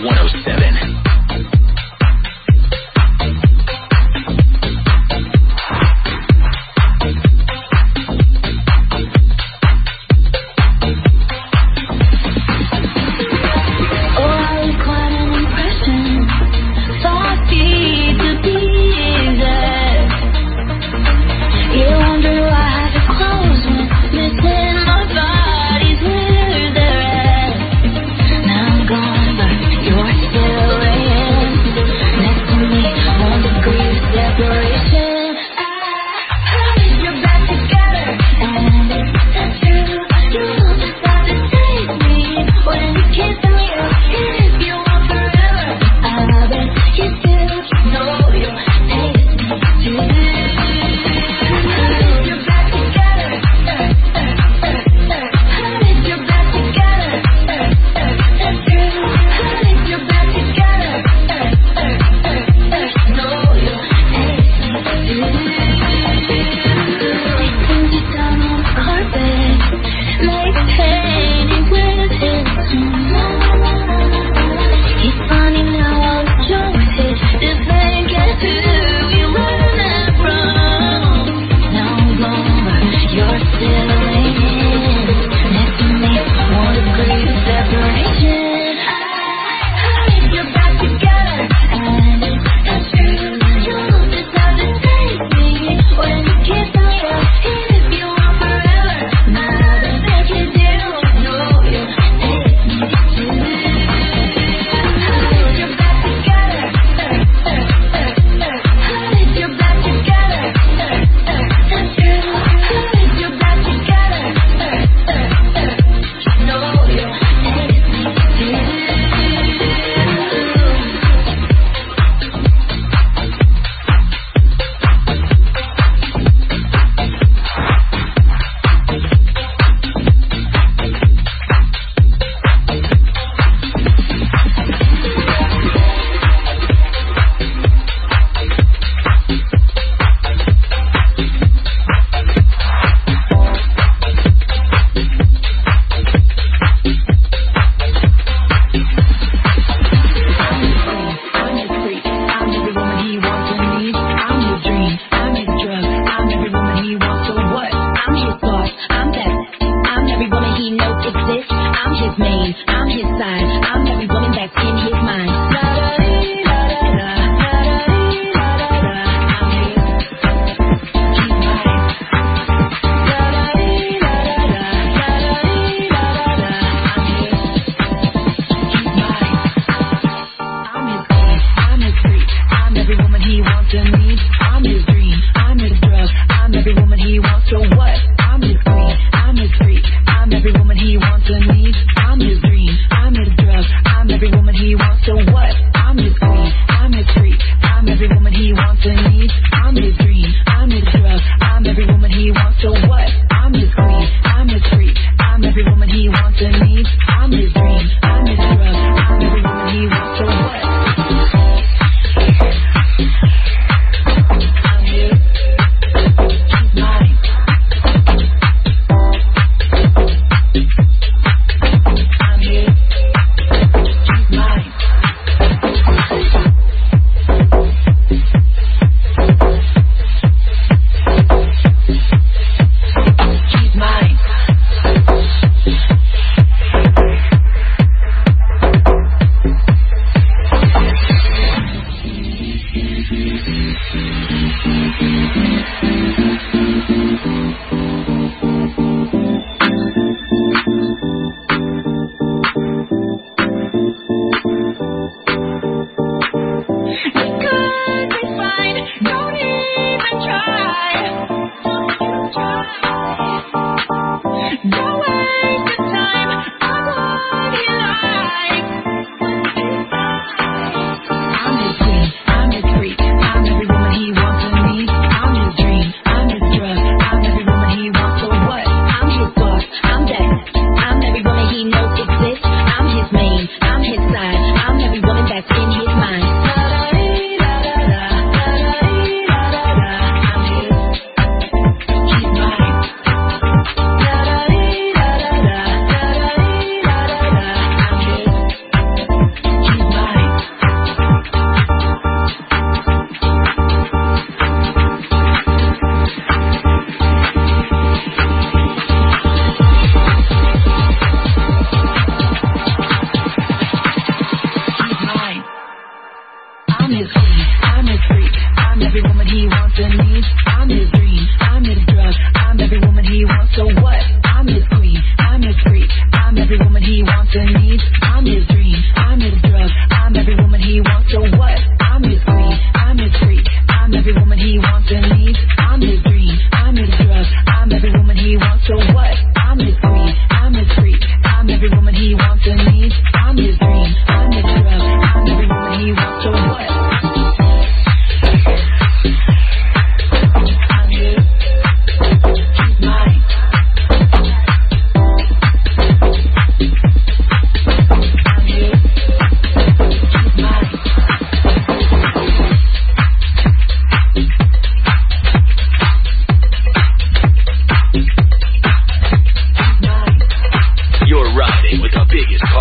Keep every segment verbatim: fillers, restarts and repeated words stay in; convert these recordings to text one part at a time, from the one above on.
one oh seven. I'm every woman he wants to need. I'm his dream. I'm every woman he wants to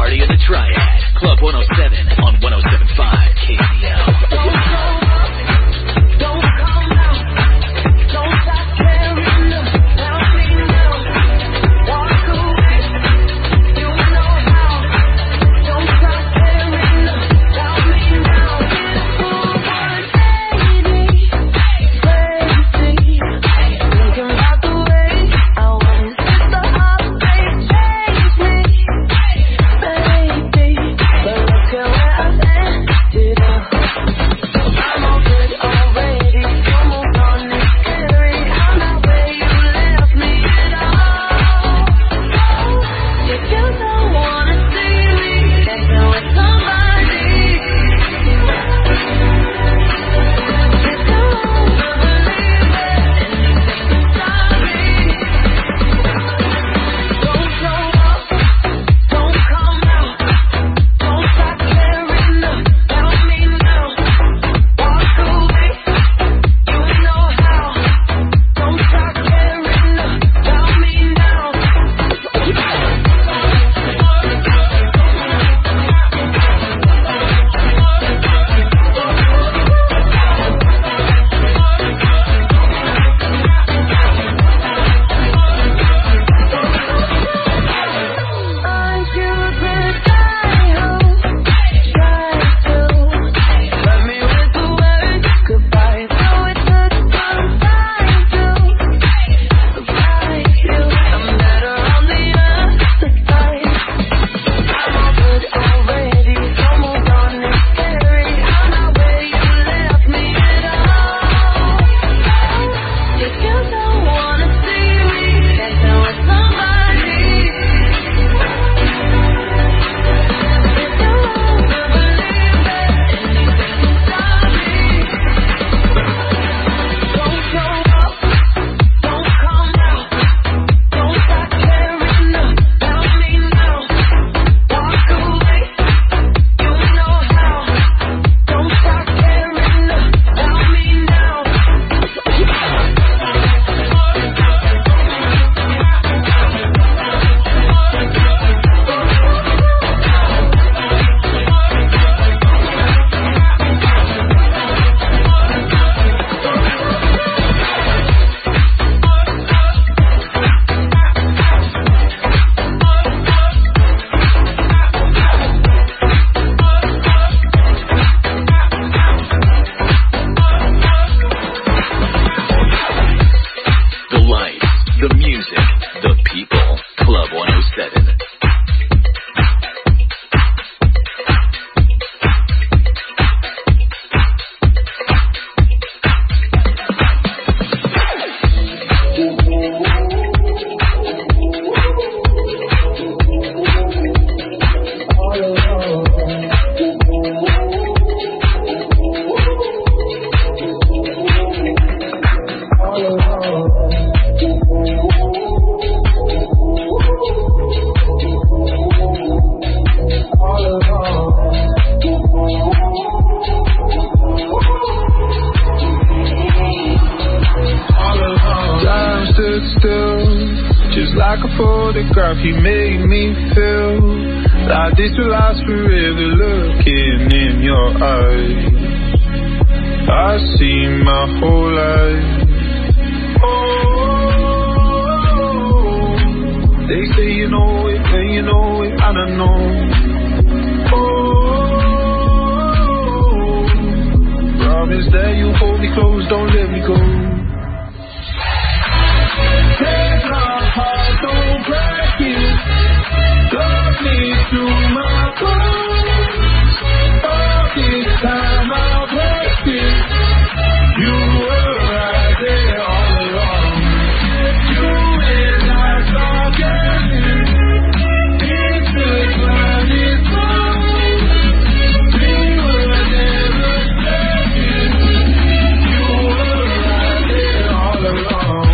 party in the Triad. Club one oh seven on one oh seven point five K Z L. photograph, you made me feel like this will last forever. Looking in your eyes, I see my whole life. Oh, they say you know it, and you know it, I don't know. Oh, promise that you hold me close, don't let me go. Take my heart, don't break it. Love me through my bones. All this time I've wasted. You were right there all along. You and I forgetting. It's the planet wrong. We were never taken. You were right there all along.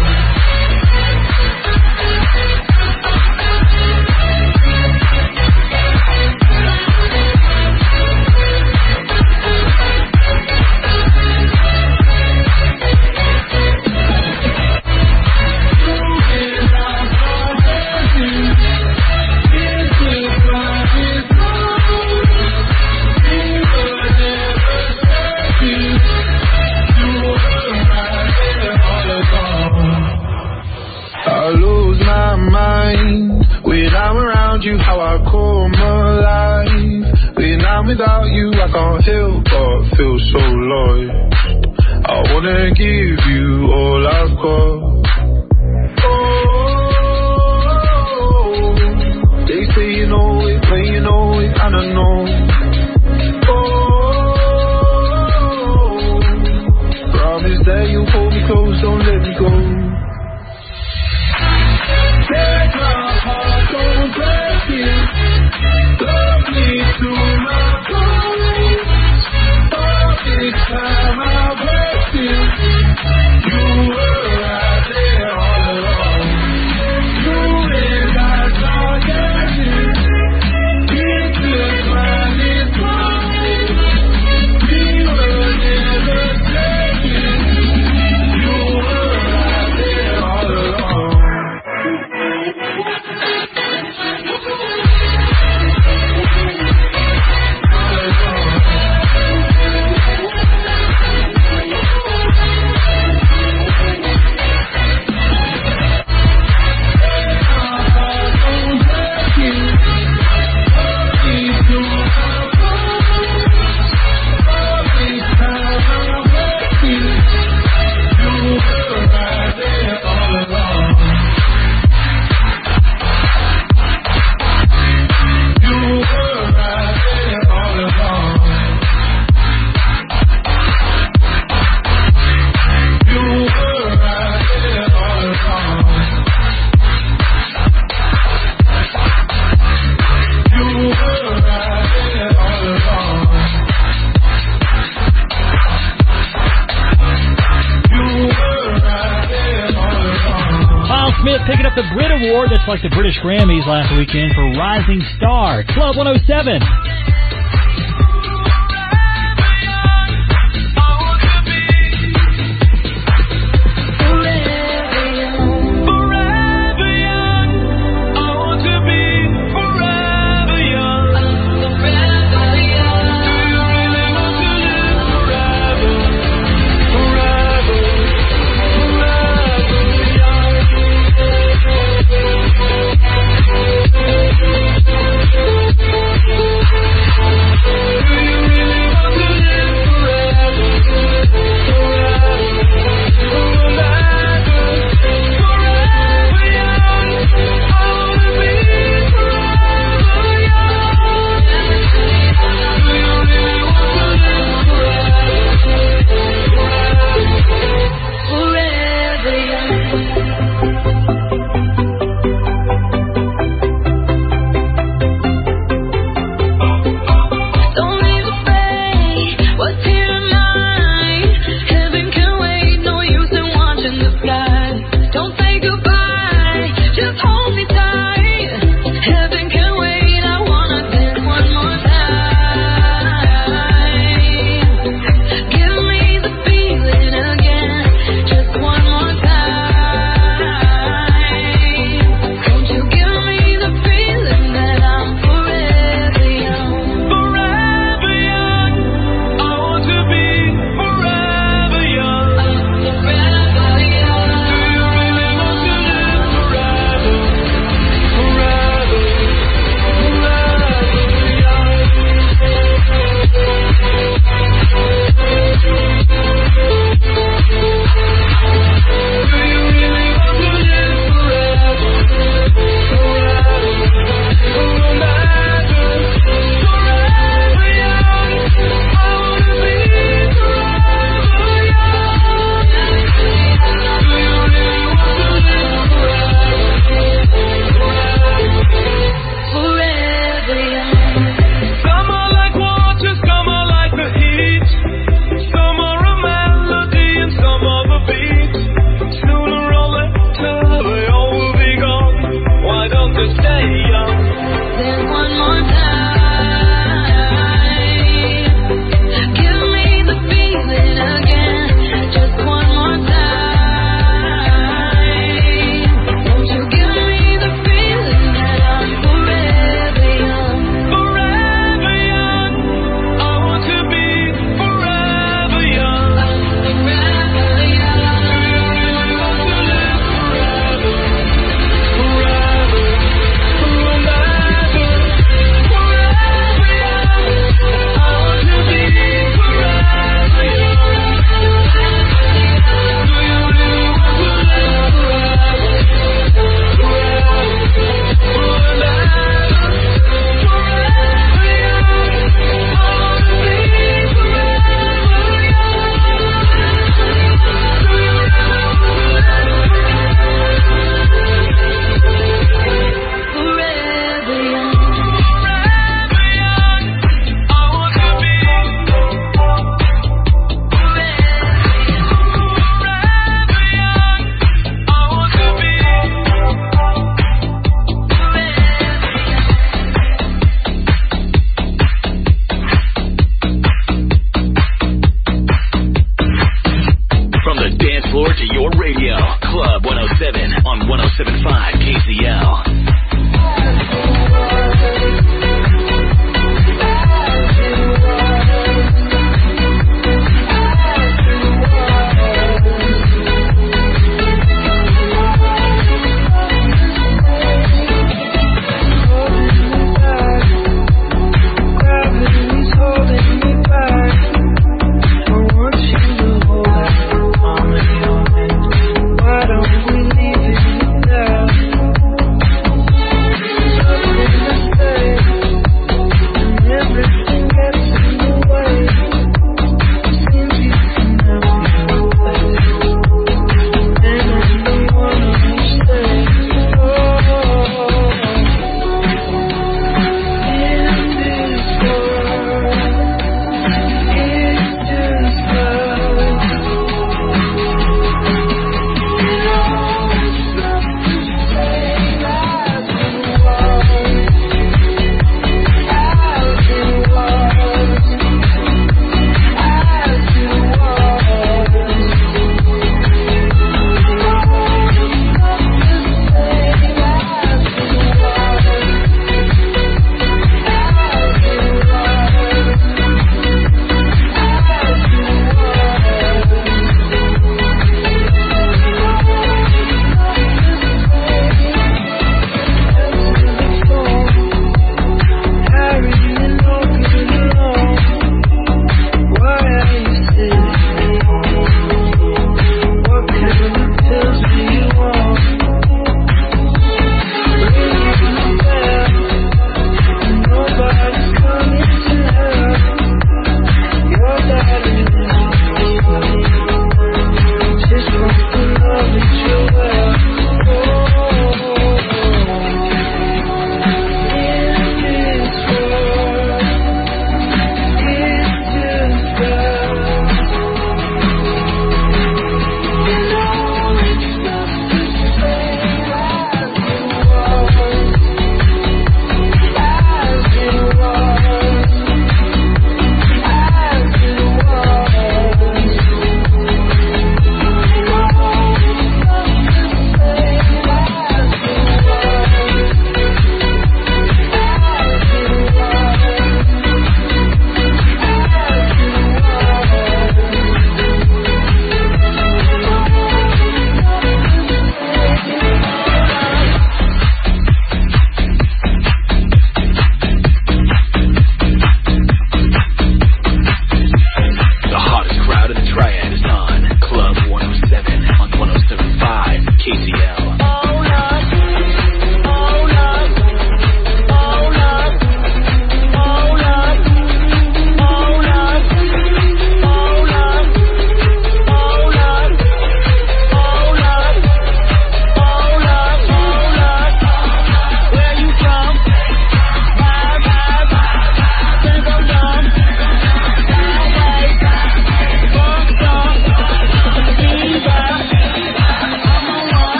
I've healed but feel so lost. I wanna give you all I've got. Oh, they say you know it, when you know it, I don't know. Oh, promise that you hold me close, don't let me go. Take my heart, don't break it. Love me to my core. All this time I've wasted. You were right there all along. You and I saw dancing. It took my lips falling. We were never taken. You were right there all along. Picking up the Brit Award, that's like the British Grammys last weekend, for Rising Star. Club one oh seven.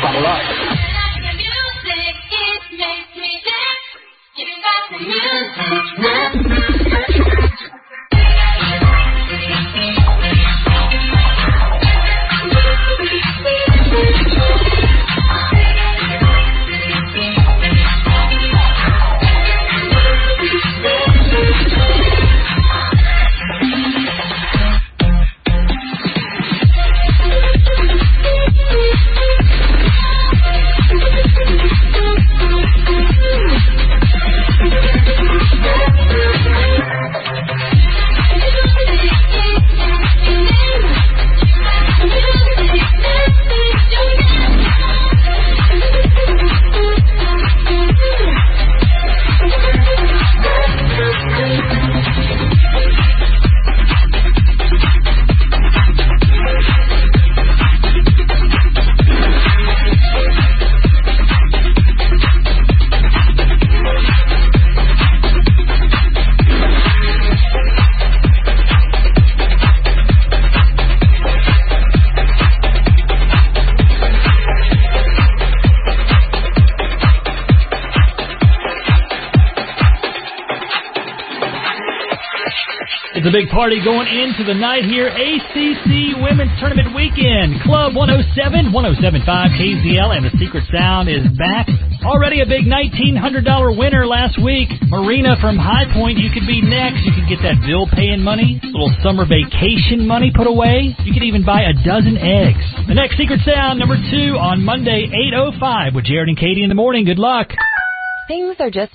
Buckle up. It's a big party going into the night here. A C C Women's Tournament Weekend. Club one oh seven, one oh seven point five K Z L, and the Secret Sound is back. Already a big nineteen hundred dollars winner last week. Marina from High Point, you could be next. You could get that bill paying money, a little summer vacation money put away. You could even buy a dozen eggs. The next Secret Sound, number two, on Monday, eight oh five with Jared and Katie in the morning. Good luck. Things are just